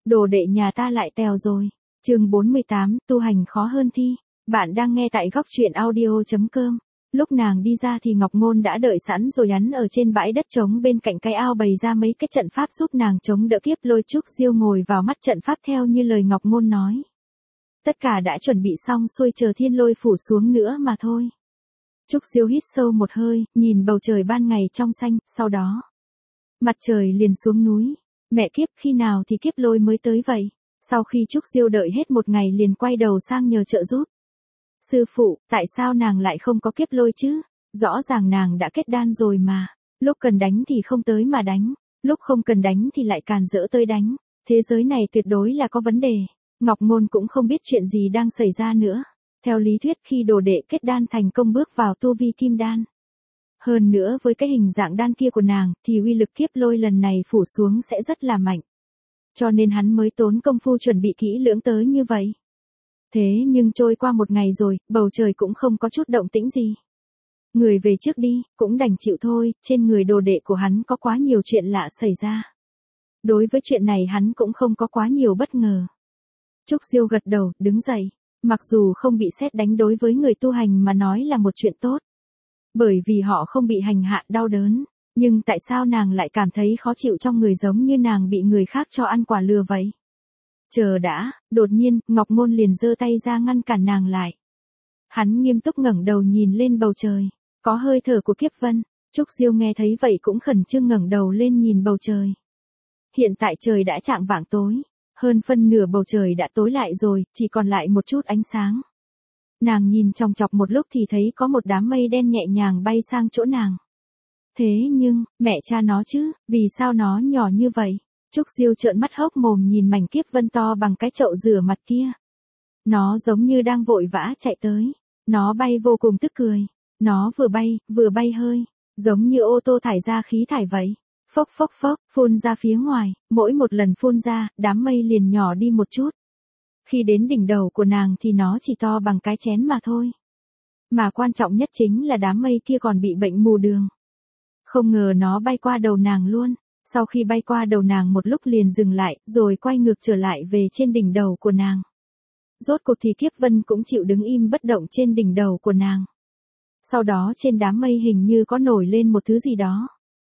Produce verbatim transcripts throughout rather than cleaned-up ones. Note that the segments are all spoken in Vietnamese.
đồ đệ nhà ta lại tèo rồi. Chương bốn mươi tám, tu hành khó hơn thi. Bạn đang nghe tại góc truyện audio chấm com. Lúc nàng đi ra thì Ngọc Ngôn đã đợi sẵn rồi, hắn ở trên bãi đất trống bên cạnh cái ao bày ra mấy cái trận pháp giúp nàng chống đỡ kiếp lôi. Trúc Diêu ngồi vào mắt trận pháp theo như lời Ngọc Ngôn nói. Tất cả đã chuẩn bị xong xuôi, chờ thiên lôi phủ xuống nữa mà thôi. Trúc Diêu hít sâu một hơi, nhìn bầu trời ban ngày trong xanh, sau đó mặt trời liền xuống núi. Mẹ kiếp, khi nào thì kiếp lôi mới tới vậy? Sau khi Trúc Diêu đợi hết một ngày liền quay đầu sang nhờ trợ giúp. Sư phụ, tại sao nàng lại không có kiếp lôi chứ? Rõ ràng nàng đã kết đan rồi mà. Lúc cần đánh thì không tới mà đánh, lúc không cần đánh thì lại càn rỡ tới đánh. Thế giới này tuyệt đối là có vấn đề. Ngọc Ngôn cũng không biết chuyện gì đang xảy ra nữa. Theo lý thuyết khi đồ đệ kết đan thành công bước vào tu vi kim đan, hơn nữa với cái hình dạng đan kia của nàng, thì uy lực kiếp lôi lần này phủ xuống sẽ rất là mạnh. Cho nên hắn mới tốn công phu chuẩn bị kỹ lưỡng tới như vậy. Thế nhưng trôi qua một ngày rồi, bầu trời cũng không có chút động tĩnh gì. Người về trước đi, cũng đành chịu thôi, trên người đồ đệ của hắn có quá nhiều chuyện lạ xảy ra. Đối với chuyện này hắn cũng không có quá nhiều bất ngờ. Trúc Diêu gật đầu, đứng dậy. Mặc dù không bị sét đánh đối với người tu hành mà nói là một chuyện tốt. Bởi vì họ không bị hành hạ đau đớn. Nhưng tại sao nàng lại cảm thấy khó chịu trong người, giống như nàng bị người khác cho ăn quả lừa vậy? Chờ đã, đột nhiên, Ngọc Ngôn liền giơ tay ra ngăn cản nàng lại. Hắn nghiêm túc ngẩng đầu nhìn lên bầu trời. Có hơi thở của kiếp vân. Trúc Diêu nghe thấy vậy cũng khẩn trương ngẩng đầu lên nhìn bầu trời. Hiện tại trời đã chạng vạng tối. Hơn phân nửa bầu trời đã tối lại rồi, chỉ còn lại một chút ánh sáng. Nàng nhìn chòng chọc một lúc thì thấy có một đám mây đen nhẹ nhàng bay sang chỗ nàng. Thế nhưng, mẹ cha nó chứ, vì sao nó nhỏ như vậy? Trúc Diêu trợn mắt hốc mồm nhìn mảnh kiếp vân to bằng cái chậu rửa mặt kia. Nó giống như đang vội vã chạy tới. Nó bay vô cùng tức cười. Nó vừa bay, vừa bay hơi, giống như ô tô thải ra khí thải vậy. Phốc phốc phốc, phun ra phía ngoài, mỗi một lần phun ra, đám mây liền nhỏ đi một chút. Khi đến đỉnh đầu của nàng thì nó chỉ to bằng cái chén mà thôi. Mà quan trọng nhất chính là đám mây kia còn bị bệnh mù đường. Không ngờ nó bay qua đầu nàng luôn. Sau khi bay qua đầu nàng một lúc liền dừng lại, rồi quay ngược trở lại về trên đỉnh đầu của nàng. Rốt cuộc thì kiếp vân cũng chịu đứng im bất động trên đỉnh đầu của nàng. Sau đó trên đám mây hình như có nổi lên một thứ gì đó.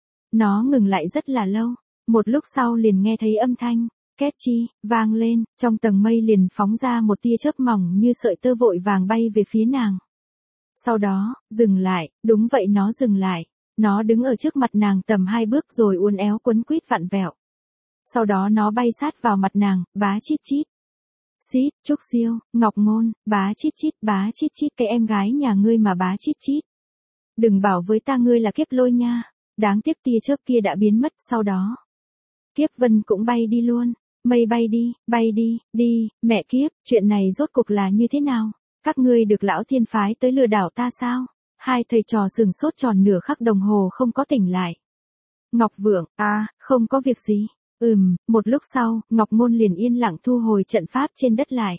Nó ngừng lại rất là lâu, một lúc sau liền nghe thấy âm thanh, két chi, vang lên, trong tầng mây liền phóng ra một tia chớp mỏng như sợi tơ vội vàng bay về phía nàng. Sau đó, dừng lại, đúng vậy nó dừng lại, nó đứng ở trước mặt nàng tầm hai bước rồi uốn éo quấn quýt vặn vẹo. Sau đó nó bay sát vào mặt nàng, bá chít chít. Xít, Trúc Diêu, Ngọc Ngôn, bá chít chít, bá chít chít, cái em gái nhà ngươi mà bá chít chít. Đừng bảo với ta ngươi là kiếp lôi nha. Đáng tiếc tia chớp kia đã biến mất sau đó. Kiếp vân cũng bay đi luôn. Mây bay đi, bay đi, đi, mẹ kiếp, chuyện này rốt cuộc là như thế nào? Các ngươi được lão thiên phái tới lừa đảo ta sao? Hai thầy trò sừng sốt tròn nửa khắc đồng hồ không có tỉnh lại. Ngọc Vượng, à, không có việc gì. Ừm, một lúc sau, Ngọc Ngôn liền yên lặng thu hồi trận pháp trên đất lại.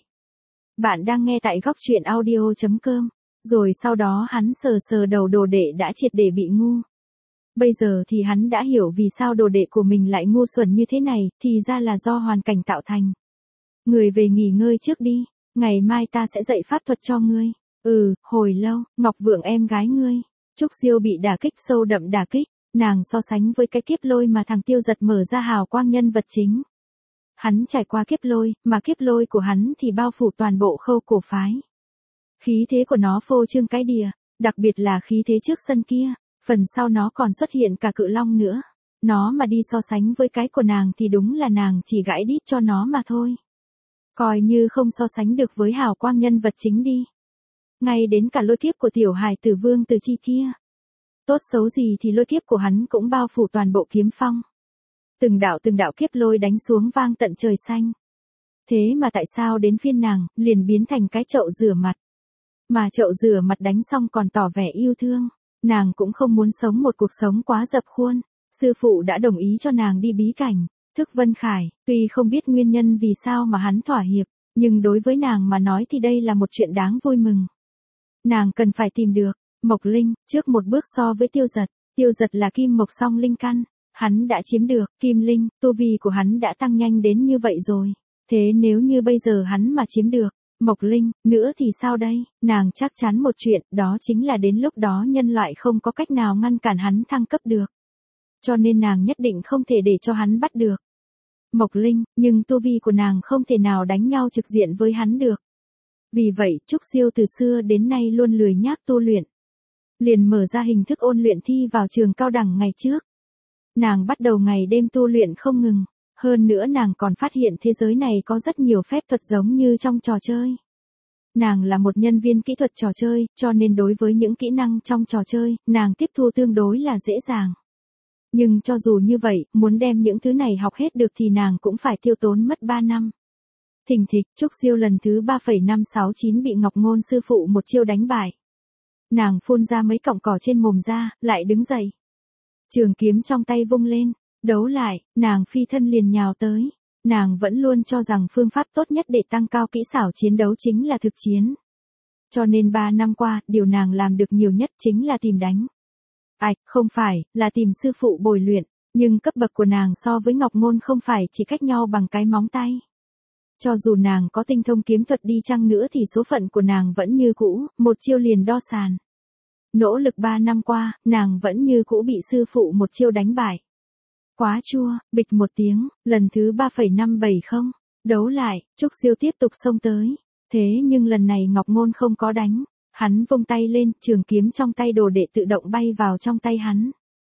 Bạn đang nghe tại góc truyện audio chấm com. Rồi sau đó hắn sờ sờ đầu đồ đệ đã triệt để bị ngu. Bây giờ thì hắn đã hiểu vì sao đồ đệ của mình lại ngu xuẩn như thế này, thì ra là do hoàn cảnh tạo thành. Người về nghỉ ngơi trước đi, ngày mai ta sẽ dạy pháp thuật cho ngươi. Ừ, hồi lâu, Ngọc Vượng em gái ngươi. Trúc Diêu bị đả kích sâu đậm đả kích, nàng so sánh với cái kiếp lôi mà thằng Tiêu Giật mở ra hào quang nhân vật chính. Hắn trải qua kiếp lôi, mà kiếp lôi của hắn thì bao phủ toàn bộ Khâu Cổ phái. Khí thế của nó phô trương cái đìa, đặc biệt là khí thế trước sân kia. Phần sau nó còn xuất hiện cả cự long nữa. Nó mà đi so sánh với cái của nàng thì đúng là nàng chỉ gãi đít cho nó mà thôi. Coi như không so sánh được với hào quang nhân vật chính đi. Ngay đến cả lôi kiếp của tiểu hài tử Vương Từ Chi kia. Tốt xấu gì thì lôi kiếp của hắn cũng bao phủ toàn bộ kiếm phong. Từng đạo từng đạo kiếp lôi đánh xuống vang tận trời xanh. Thế mà tại sao đến phiên nàng, liền biến thành cái chậu rửa mặt. Mà chậu rửa mặt đánh xong còn tỏ vẻ yêu thương. Nàng cũng không muốn sống một cuộc sống quá dập khuôn. Sư phụ đã đồng ý cho nàng đi bí cảnh, Thức Vân Khải, tuy không biết nguyên nhân vì sao mà hắn thỏa hiệp, nhưng đối với nàng mà nói thì đây là một chuyện đáng vui mừng. Nàng cần phải tìm được Mộc Linh, trước một bước so với Tiêu Giật. Tiêu Giật là kim mộc song linh căn, Hắn đã chiếm được, Kim Linh, tu vi của hắn đã tăng nhanh đến như vậy rồi. Thế nếu như bây giờ hắn mà chiếm được, Mộc Linh, nữa thì sao đây? Nàng chắc chắn một chuyện, đó chính là đến lúc đó nhân loại không có cách nào ngăn cản hắn thăng cấp được. Cho nên nàng nhất định không thể để cho hắn bắt được Mộc Linh, nhưng tu vi của nàng không thể nào đánh nhau trực diện với hắn được. Vì vậy, Trúc Siêu từ xưa đến nay luôn lười nhác tu luyện. Liền mở ra hình thức ôn luyện thi vào trường cao đẳng ngày trước. Nàng bắt đầu ngày đêm tu luyện không ngừng. Hơn nữa nàng còn phát hiện thế giới này có rất nhiều phép thuật giống như trong trò chơi. Nàng là một nhân viên kỹ thuật trò chơi, cho nên đối với những kỹ năng trong trò chơi, nàng tiếp thu tương đối là dễ dàng. Nhưng cho dù như vậy, muốn đem những thứ này học hết được thì nàng cũng phải tiêu tốn mất ba năm. Thình thịch, Trúc Siêu lần thứ ba phẩy năm sáu chín bị Ngọc Ngôn sư phụ một chiêu đánh bại. Nàng phun ra mấy cọng cỏ trên mồm ra, lại đứng dậy. Trường kiếm trong tay vung lên, đấu lại, nàng phi thân liền nhào tới. Nàng vẫn luôn cho rằng phương pháp tốt nhất để tăng cao kỹ xảo chiến đấu chính là thực chiến. Cho nên ba năm qua, điều nàng làm được nhiều nhất chính là tìm đánh. Ảch, không phải, là tìm sư phụ bồi luyện, nhưng cấp bậc của nàng so với Ngọc Ngôn không phải chỉ cách nhau bằng cái móng tay. Cho dù nàng có tinh thông kiếm thuật đi chăng nữa thì số phận của nàng vẫn như cũ, một chiêu liền đo sàn. Nỗ lực ba năm qua, nàng vẫn như cũ bị sư phụ một chiêu đánh bại. Quá chua, bịch một tiếng, lần thứ ba phẩy năm bảy không, đấu lại, Trúc Siêu tiếp tục xông tới. Thế nhưng lần này Ngọc Ngôn không có đánh, hắn vung tay lên, trường kiếm trong tay đồ đệ tự động bay vào trong tay hắn.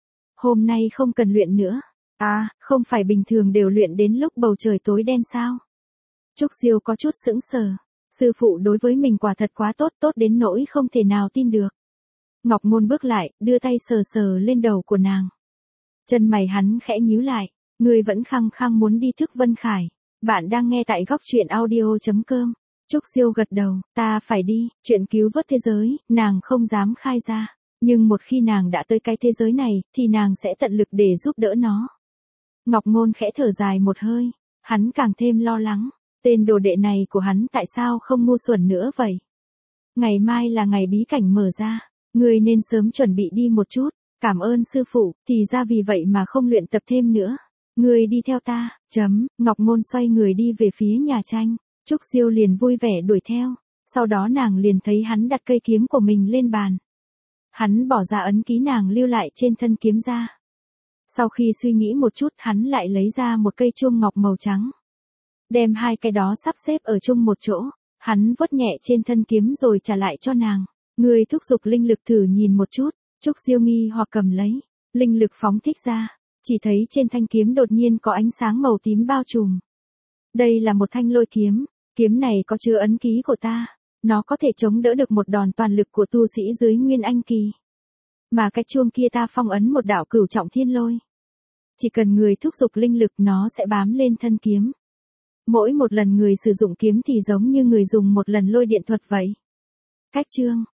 Hôm nay không cần luyện nữa. À, không phải bình thường đều luyện đến lúc bầu trời tối đen sao? Trúc Siêu có chút sững sờ. Sư phụ đối với mình quả thật quá tốt, tốt đến nỗi không thể nào tin được. Ngọc Ngôn bước lại, đưa tay sờ sờ lên đầu của nàng. Chân mày hắn khẽ nhíu lại, ngươi vẫn khăng khăng muốn đi thức Vân Khải. Bạn đang nghe tại góc truyện audio chấm com. Trúc Siêu gật đầu, ta phải đi, chuyện cứu vớt thế giới, nàng không dám khai ra. Nhưng một khi nàng đã tới cái thế giới này, thì nàng sẽ tận lực để giúp đỡ nó. Ngọc Ngôn khẽ thở dài một hơi, hắn càng thêm lo lắng. Tên đồ đệ này của hắn tại sao không ngu xuẩn nữa vậy? Ngày mai là ngày bí cảnh mở ra, ngươi nên sớm chuẩn bị đi một chút. Cảm ơn sư phụ, thì ra vì vậy mà không luyện tập thêm nữa. Ngươi đi theo ta, chấm, Ngọc Ngôn xoay người đi về phía nhà tranh. Trúc Siêu liền vui vẻ đuổi theo. Sau đó nàng liền thấy hắn đặt cây kiếm của mình lên bàn. Hắn bỏ ra ấn ký nàng lưu lại trên thân kiếm ra. Sau khi suy nghĩ một chút hắn lại lấy ra một cây chuông ngọc màu trắng. Đem hai cái đó sắp xếp ở chung một chỗ. Hắn vuốt nhẹ trên thân kiếm rồi trả lại cho nàng. Ngươi thúc giục linh lực thử nhìn một chút. Trúc Siêu nghi hoặc cầm lấy. Linh lực phóng thích ra. Chỉ thấy trên thanh kiếm đột nhiên có ánh sáng màu tím bao trùm. Đây là một thanh lôi kiếm. Kiếm này có chứa ấn ký của ta. Nó có thể chống đỡ được một đòn toàn lực của tu sĩ dưới Nguyên Anh kỳ. Mà cái chuông kia ta phong ấn một đạo cửu trọng thiên lôi. Chỉ cần người thúc giục linh lực nó sẽ bám lên thân kiếm. Mỗi một lần người sử dụng kiếm thì giống như người dùng một lần lôi điện thuật vậy. Cách chương,